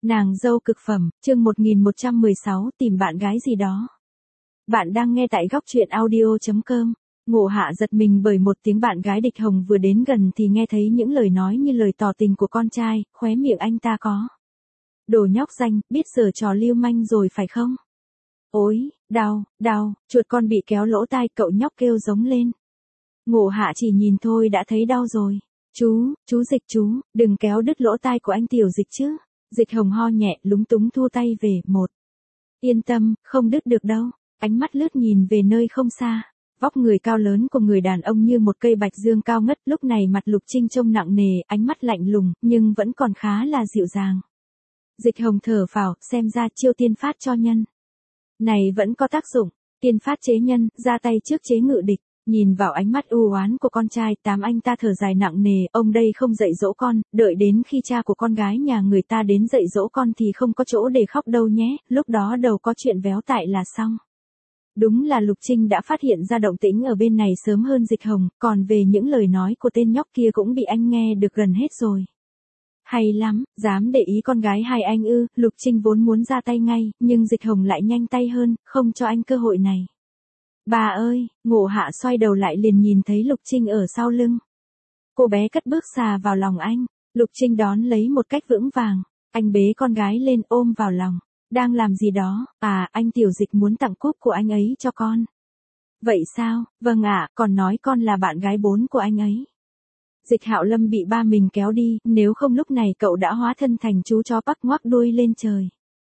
Nàng dâu cực phẩm, chương 1116, tìm bạn gái gì đó. Bạn đang nghe tại góc truyện audio.com. Ngộ Hạ giật mình bởi một tiếng bạn gái Địch Hồng vừa đến gần thì nghe thấy những lời nói như lời tỏ tình của con trai, khóe miệng anh ta có. Đồ nhóc danh, biết giở trò lưu manh rồi phải không? Ôi, đau, chuột con bị kéo lỗ tai, cậu nhóc kêu giống lên. Ngộ Hạ chỉ nhìn thôi đã thấy đau rồi. Chú Dịch chú, đừng kéo đứt lỗ tai của anh Tiểu Dịch chứ. Dịch Hồng ho nhẹ, lúng túng thua tay về, một. Yên tâm, không đứt được đâu. Ánh mắt lướt nhìn về nơi không xa. Vóc người cao lớn của người đàn ông như một cây bạch dương cao ngất, lúc này mặt Lục Trinh trông nặng nề, ánh mắt lạnh lùng, nhưng vẫn còn khá là dịu dàng. Dịch Hồng thở phào, xem ra chiêu tiên phát cho nhân. Này vẫn có tác dụng, tiên phát chế nhân, ra tay trước chế ngự địch. Nhìn vào ánh mắt u oán của con trai, anh ta thở dài nặng nề, ông đây không dạy dỗ con, đợi đến khi cha của con gái nhà người ta đến dạy dỗ con thì không có chỗ để khóc đâu nhé, lúc đó đầu có chuyện véo tại là xong. Đúng là Lục Trinh đã phát hiện ra động tĩnh ở bên này sớm hơn Dịch Hồng, còn về những lời nói của tên nhóc kia cũng bị anh nghe được gần hết rồi. Hay lắm, dám để ý con gái hai anh ư, Lục Trinh vốn muốn ra tay ngay, nhưng Dịch Hồng lại nhanh tay hơn, không cho anh cơ hội này. Bà ơi, Ngộ Hạ xoay đầu lại liền nhìn thấy Lục Trinh ở sau lưng. Cô bé cất bước xà vào lòng anh, Lục Trinh đón lấy một cách vững vàng, anh bế con gái lên ôm vào lòng. Đang làm gì đó, anh Tiểu Dịch muốn tặng cúp của anh ấy cho con. Vậy sao, vâng ạ, còn nói con là bạn gái 4 của anh ấy. Dịch Hạo Lâm bị ba mình kéo đi, nếu không lúc này cậu đã hóa thân thành chú chó bắc ngoắc đuôi lên trời.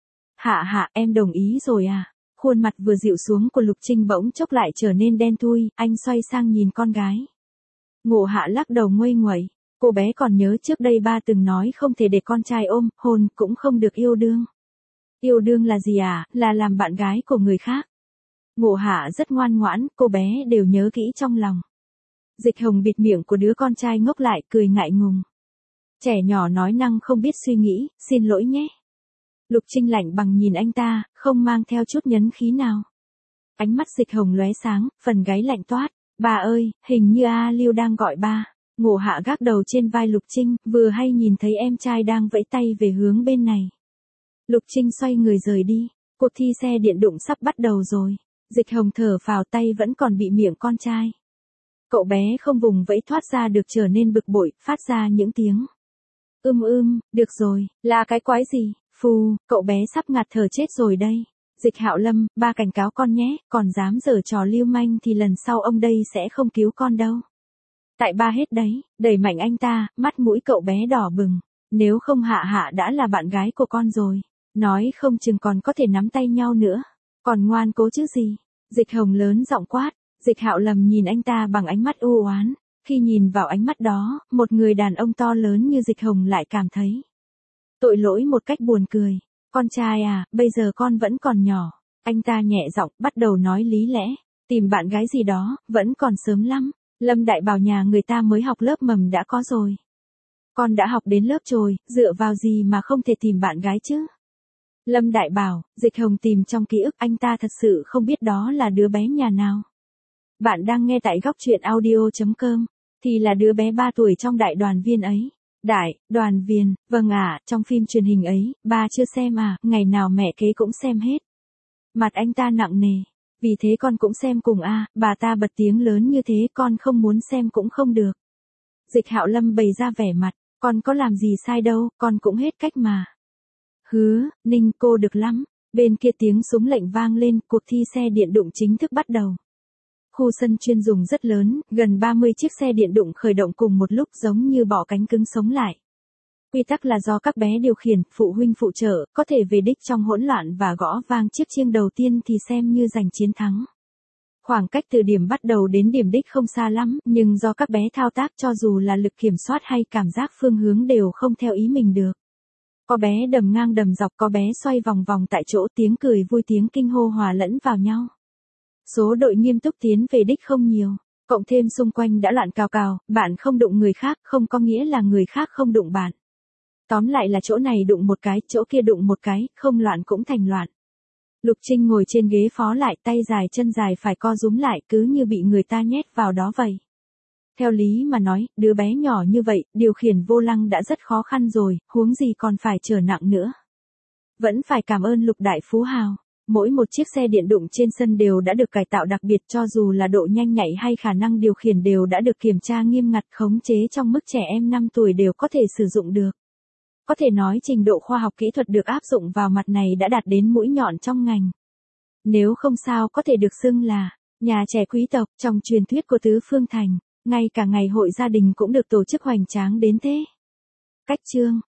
Hạ, em đồng ý rồi à. Khuôn mặt vừa dịu xuống của Lục Trinh bỗng chốc lại trở nên đen thui, anh xoay sang nhìn con gái. Ngộ Hạ lắc đầu nguây nguẩy, cô bé còn nhớ trước đây ba từng nói không thể để con trai ôm, hôn cũng không được yêu đương. Yêu đương là gì à, là làm bạn gái của người khác. Ngộ Hạ rất ngoan ngoãn, cô bé đều nhớ kỹ trong lòng. Dịch Hồng bịt miệng của đứa con trai ngốc lại, cười ngại ngùng. Trẻ nhỏ nói năng không biết suy nghĩ, xin lỗi nhé. Lục Trinh lạnh bằng nhìn anh ta, không mang theo chút nhấn khí nào. Ánh mắt Dịch Hồng lóe sáng, phần gáy lạnh toát. Bà ơi, hình như A Lưu đang gọi ba. Ngộ Hạ gác đầu trên vai Lục Trinh, vừa hay nhìn thấy em trai đang vẫy tay về hướng bên này. Lục Trinh xoay người rời đi. Cuộc thi xe điện đụng sắp bắt đầu rồi. Dịch Hồng thở phào, tay vẫn còn bị miệng con trai. Cậu bé không vùng vẫy thoát ra được, trở nên bực bội, phát ra những tiếng. Được rồi, là cái quái gì? Phù, cậu bé sắp ngạt thở chết rồi đây. Dịch Hạo Lâm, ba cảnh cáo con nhé, còn dám giở trò lưu manh thì lần sau ông đây sẽ không cứu con đâu. Tại ba hết đấy, đẩy mạnh anh ta, mắt mũi cậu bé đỏ bừng. Nếu không Hạ đã là bạn gái của con rồi. Nói không chừng còn có thể nắm tay nhau nữa. Còn ngoan cố chứ gì. Dịch Hồng lớn giọng quát. Dịch Hạo Lâm nhìn anh ta bằng ánh mắt u oán. Khi nhìn vào ánh mắt đó, một người đàn ông to lớn như Dịch Hồng lại cảm thấy tội lỗi một cách buồn cười. Con trai à, bây giờ con vẫn còn nhỏ. Anh ta nhẹ giọng, bắt đầu nói lý lẽ. Tìm bạn gái gì đó, vẫn còn sớm lắm. Lâm Đại Bảo nhà người ta mới học lớp mầm đã có rồi. Con đã học đến lớp chồi, dựa vào gì mà không thể tìm bạn gái chứ? Lâm Đại Bảo, Dịch Hồng tìm trong ký ức, anh ta thật sự không biết đó là đứa bé nhà nào. Bạn đang nghe tại góc truyện audio.com. Thì là đứa bé 3 tuổi trong Đại Đoàn Viên ấy. Đại Đoàn Viên, vâng ạ, trong phim truyền hình ấy, ba chưa xem à, ngày nào mẹ kế cũng xem hết. Mặt anh ta nặng nề. Vì thế con cũng xem cùng à, bà ta bật tiếng lớn như thế, con không muốn xem cũng không được. Dịch Hạo Lâm bày ra vẻ mặt, con có làm gì sai đâu, con cũng hết cách mà. Hứa, Ninh cô được lắm. Bên kia tiếng súng lệnh vang lên, cuộc thi xe điện đụng chính thức bắt đầu. Khu sân chuyên dùng rất lớn, gần 30 chiếc xe điện đụng khởi động cùng một lúc, giống như bọ cánh cứng sống lại. Quy tắc là do các bé điều khiển, phụ huynh phụ trợ, có thể về đích trong hỗn loạn và gõ vang chiếc chiêng đầu tiên thì xem như giành chiến thắng. Khoảng cách từ điểm bắt đầu đến điểm đích không xa lắm, nhưng do các bé thao tác cho dù là lực kiểm soát hay cảm giác phương hướng đều không theo ý mình được. Có bé đầm ngang đầm dọc, có bé xoay vòng vòng tại chỗ, tiếng cười vui tiếng kinh hô hòa lẫn vào nhau. Số đội nghiêm túc tiến về đích không nhiều, cộng thêm xung quanh đã loạn cào cào, bạn không đụng người khác không có nghĩa là người khác không đụng bạn. Tóm lại là chỗ này đụng một cái, chỗ kia đụng một cái, không loạn cũng thành loạn. Lục Trinh ngồi trên ghế phó lại, tay dài chân dài phải co rúm lại, cứ như bị người ta nhét vào đó vậy. Theo lý mà nói, đứa bé nhỏ như vậy, điều khiển vô lăng đã rất khó khăn rồi, huống gì còn phải trở nặng nữa. Vẫn phải cảm ơn Lục đại phú hào. Mỗi một chiếc xe điện đụng trên sân đều đã được cải tạo đặc biệt, cho dù là độ nhanh nhạy hay khả năng điều khiển đều đã được kiểm tra nghiêm ngặt, khống chế trong mức trẻ em 5 tuổi đều có thể sử dụng được. Có thể nói trình độ khoa học kỹ thuật được áp dụng vào mặt này đã đạt đến mũi nhọn trong ngành. Nếu không sao có thể được xưng là nhà trẻ quý tộc trong truyền thuyết của Tứ Phương Thành, ngay cả ngày hội gia đình cũng được tổ chức hoành tráng đến thế. Cách chương